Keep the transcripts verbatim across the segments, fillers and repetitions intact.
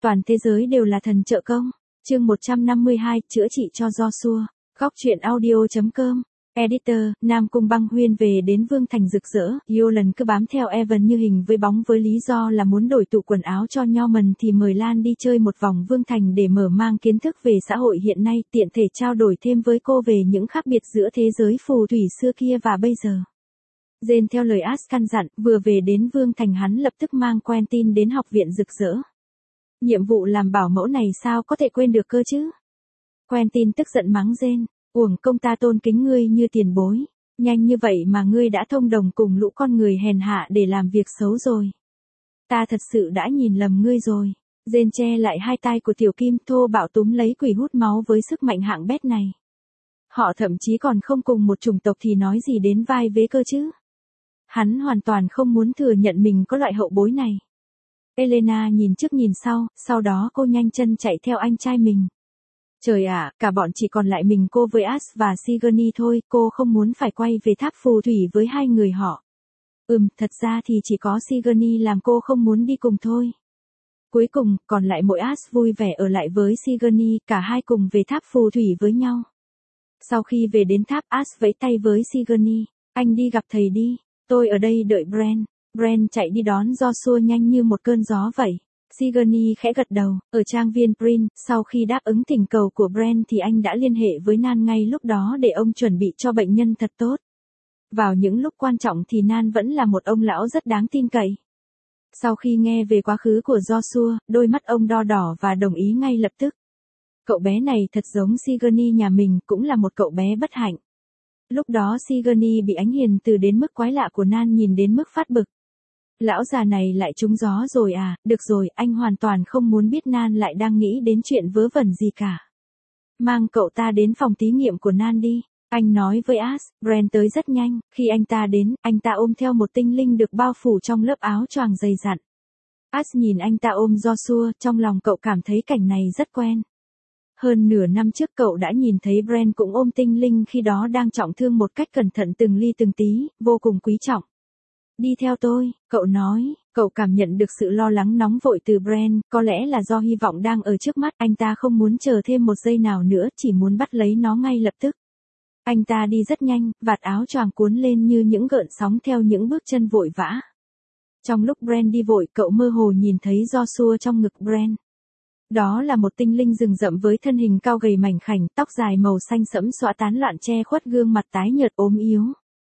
Toàn thế giới đều là thần trợ công. Chương một trăm năm mươi hai, chữa trị cho Joshua. Góc truyện audio chấm com. Editor, Nam Cung Băng Huyên về đến Vương Thành rực rỡ, Yolan cứ bám theo Evan như hình với bóng với lý do là muốn đổi tủ quần áo cho Norman thì mời Lan đi chơi một vòng Vương Thành để mở mang kiến thức về xã hội hiện nay, tiện thể trao đổi thêm với cô về những khác biệt giữa thế giới phù thủy xưa kia và bây giờ. Jane theo lời Ash căn dặn, vừa về đến Vương Thành hắn lập tức mang Quentin đến học viện rực rỡ. Nhiệm vụ làm bảo mẫu này sao có thể quên được cơ chứ? Quentin tức giận mắng Jane. Uổng công ta tôn kính ngươi như tiền bối, nhanh như vậy mà ngươi đã thông đồng cùng lũ con người hèn hạ để làm việc xấu rồi. Ta thật sự đã nhìn lầm ngươi rồi. Jane che lại hai tay của Tiểu Kim thô bạo túm lấy quỷ hút máu với sức mạnh hạng bét này. Họ thậm chí còn không cùng một chủng tộc thì nói gì đến vai vế cơ chứ. Hắn hoàn toàn không muốn thừa nhận mình có loại hậu bối này. Elena nhìn trước nhìn sau, sau đó cô nhanh chân chạy theo anh trai mình. Trời ạ, cả bọn chỉ còn lại mình cô với Ash và Sigourney thôi, cô không muốn phải quay về tháp phù thủy với hai người họ. Ừm, thật ra thì chỉ có Sigourney làm cô không muốn đi cùng thôi. Cuối cùng, còn lại mỗi Ash vui vẻ ở lại với Sigourney, cả hai cùng về tháp phù thủy với nhau. Sau khi về đến tháp, Ash vẫy tay với Sigourney, anh đi gặp thầy đi, tôi ở đây đợi Bran. Bran chạy đi đón Joshua nhanh như một cơn gió vậy. Sigourney khẽ gật đầu, ở trang viên Prin, sau khi đáp ứng thỉnh cầu của Bran thì anh đã liên hệ với Nan ngay lúc đó để ông chuẩn bị cho bệnh nhân thật tốt. Vào những lúc quan trọng thì Nan vẫn là một ông lão rất đáng tin cậy. Sau khi nghe về quá khứ của Joshua, đôi mắt ông đo đỏ và đồng ý ngay lập tức. Cậu bé này thật giống Sigourney nhà mình, cũng là một cậu bé bất hạnh. Lúc đó Sigourney bị ánh hiền từ đến mức quái lạ của Nan nhìn đến mức phát bực. Lão già này lại trúng gió rồi à, được rồi, anh hoàn toàn không muốn biết Nan lại đang nghĩ đến chuyện vớ vẩn gì cả. Mang cậu ta đến phòng thí nghiệm của Nan đi, anh nói với Ash. Bran tới rất nhanh, khi anh ta đến, anh ta ôm theo một tinh linh được bao phủ trong lớp áo choàng dày dặn. Ash nhìn anh ta ôm Joshua, trong lòng cậu cảm thấy cảnh này rất quen. Hơn nửa năm trước cậu đã nhìn thấy Bran cũng ôm tinh linh khi đó đang trọng thương một cách cẩn thận từng ly từng tí, vô cùng quý trọng. Đi theo tôi, cậu nói, cậu cảm nhận được sự lo lắng nóng vội từ Bran, có lẽ là do hy vọng đang ở trước mắt, anh ta không muốn chờ thêm một giây nào nữa, chỉ muốn bắt lấy nó ngay lập tức. Anh ta đi rất nhanh, vạt áo choàng cuốn lên như những gợn sóng theo những bước chân vội vã. Trong lúc Bran đi vội, cậu mơ hồ nhìn thấy Joshua trong ngực Bran. Đó là một tinh linh rừng rậm với thân hình cao gầy mảnh khảnh, tóc dài màu xanh sẫm xõa tán loạn che khuất gương mặt tái nhợt ốm yếu.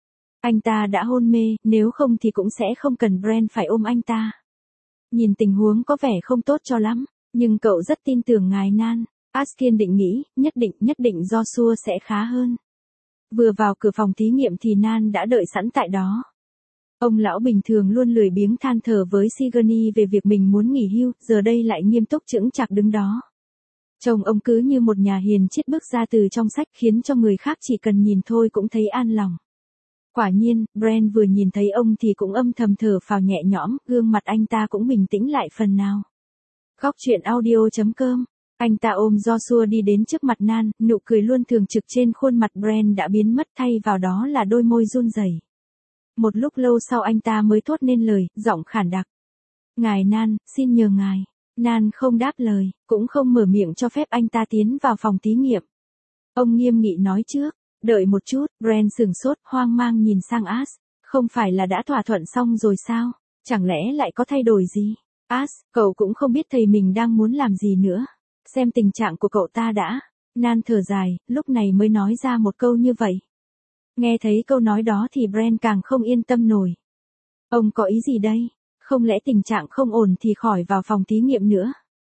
Anh ta đã hôn mê, nếu không thì cũng sẽ không cần Bran phải ôm anh ta. Nhìn tình huống có vẻ không tốt cho lắm, nhưng cậu rất tin tưởng ngài Nan. Ash kiên định nghĩ, nhất định, nhất định Joshua sẽ khá hơn. Vừa vào cửa phòng thí nghiệm thì Nan đã đợi sẵn tại đó. Ông lão bình thường luôn lười biếng than thở với Sigourney về việc mình muốn nghỉ hưu, giờ đây lại nghiêm túc chững chạc đứng đó. Trông ông cứ như một nhà hiền triết bước ra từ trong sách, khiến cho người khác chỉ cần nhìn thôi cũng thấy an lòng. Quả nhiên, Bran vừa nhìn thấy ông thì cũng âm thầm thở phào nhẹ nhõm, gương mặt anh ta cũng bình tĩnh lại phần nào. Góc truyện audio chấm com. Anh ta ôm Joshua đi đến trước mặt Nan, nụ cười luôn thường trực trên khuôn mặt Bran đã biến mất, thay vào đó là đôi môi run rẩy. Một lúc lâu sau anh ta mới thốt nên lời, giọng khản đặc. Ngài Nan, xin nhờ ngài. Nan không đáp lời, cũng không mở miệng cho phép anh ta tiến vào phòng thí nghiệm. Ông nghiêm nghị nói trước. Đợi một chút, Bran sửng sốt, hoang mang nhìn sang Ash. Không phải là đã thỏa thuận xong rồi sao? Chẳng lẽ lại có thay đổi gì? Ash, cậu cũng không biết thầy mình đang muốn làm gì nữa. Xem tình trạng của cậu ta đã. Nan thở dài, lúc này mới nói ra một câu như vậy. Nghe thấy câu nói đó thì Bran càng không yên tâm nổi. Ông có ý gì đây? Không lẽ tình trạng không ổn thì khỏi vào phòng thí nghiệm nữa?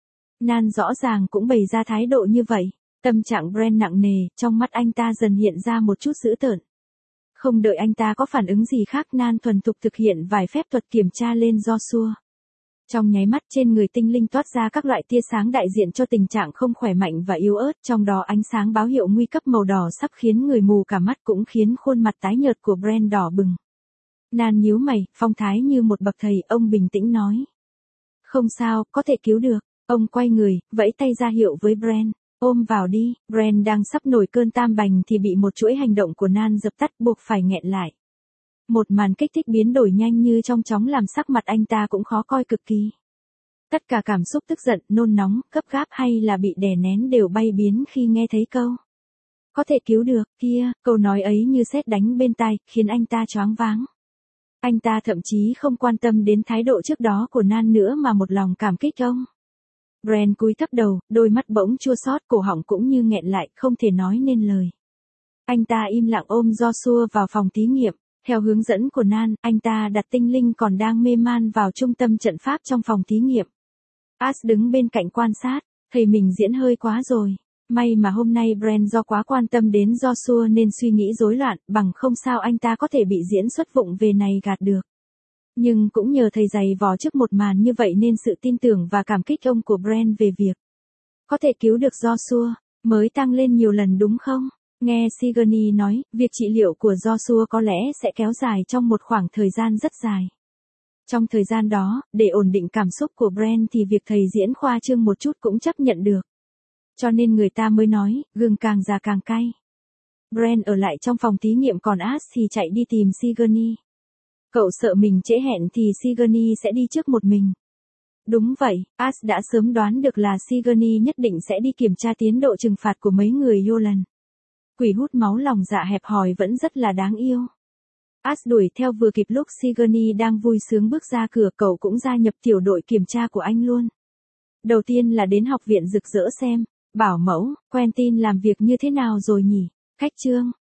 Nan rõ ràng cũng bày ra thái độ như vậy. Tâm trạng Bran nặng nề, trong mắt anh ta dần hiện ra một chút dữ tợn. Không đợi anh ta có phản ứng gì khác, Nan thuần thục thực hiện vài phép thuật kiểm tra lên Joshua. Trong nháy mắt trên người tinh linh toát ra các loại tia sáng đại diện cho tình trạng không khỏe mạnh và yếu ớt, trong đó ánh sáng báo hiệu nguy cấp màu đỏ sắp khiến người mù cả mắt, cũng khiến khuôn mặt tái nhợt của Bran đỏ bừng. Nan nhíu mày, phong thái như một bậc thầy, ông bình tĩnh nói. Không sao, có thể cứu được. Ông quay người, vẫy tay ra hiệu với Bran. Ôm vào đi. Bran đang sắp nổi cơn tam bành thì bị một chuỗi hành động của Nan dập tắt, buộc phải nghẹn lại. Một màn kích thích biến đổi nhanh như trong chóng làm sắc mặt anh ta cũng khó coi cực kỳ. Tất cả cảm xúc tức giận, nôn nóng, gấp gáp hay là bị đè nén đều bay biến khi nghe thấy câu. Có thể cứu được, kia, câu nói ấy như sét đánh bên tai, khiến anh ta choáng váng. Anh ta thậm chí không quan tâm đến thái độ trước đó của Nan nữa mà một lòng cảm kích ông. Brand cúi thấp đầu, đôi mắt bỗng chua xót, cổ họng cũng như nghẹn lại, không thể nói nên lời. Anh ta im lặng ôm Joshua vào phòng thí nghiệm. Theo hướng dẫn của Nan, anh ta đặt tinh linh còn đang mê man vào trung tâm trận pháp trong phòng thí nghiệm. Ash đứng bên cạnh quan sát, thầy mình diễn hơi quá rồi. May mà hôm nay Brand do quá quan tâm đến Joshua nên suy nghĩ rối loạn, bằng không sao anh ta có thể bị diễn xuất vụng về này gạt được. Nhưng cũng nhờ thầy giày vò trước một màn như vậy nên sự tin tưởng và cảm kích ông của Brand về việc có thể cứu được Joshua, mới tăng lên nhiều lần đúng không? Nghe Sigourney nói, việc trị liệu của Joshua có lẽ sẽ kéo dài trong một khoảng thời gian rất dài. Trong thời gian đó, để ổn định cảm xúc của Brand thì việc thầy diễn khoa trương một chút cũng chấp nhận được. Cho nên người ta mới nói, gừng càng già càng cay. Brand ở lại trong phòng thí nghiệm còn Ash thì chạy đi tìm Sigourney. Cậu sợ mình trễ hẹn thì Sigourney sẽ đi trước một mình. Đúng vậy, Ash đã sớm đoán được là Sigourney nhất định sẽ đi kiểm tra tiến độ trừng phạt của mấy người Yolan. Quỷ hút máu lòng dạ hẹp hòi vẫn rất là đáng yêu. Ash đuổi theo vừa kịp lúc Sigourney đang vui sướng bước ra cửa, cậu cũng gia nhập tiểu đội kiểm tra của anh luôn. Đầu tiên là đến học viện rực rỡ xem, bảo mẫu, Quentin làm việc như thế nào rồi nhỉ? Khách trương,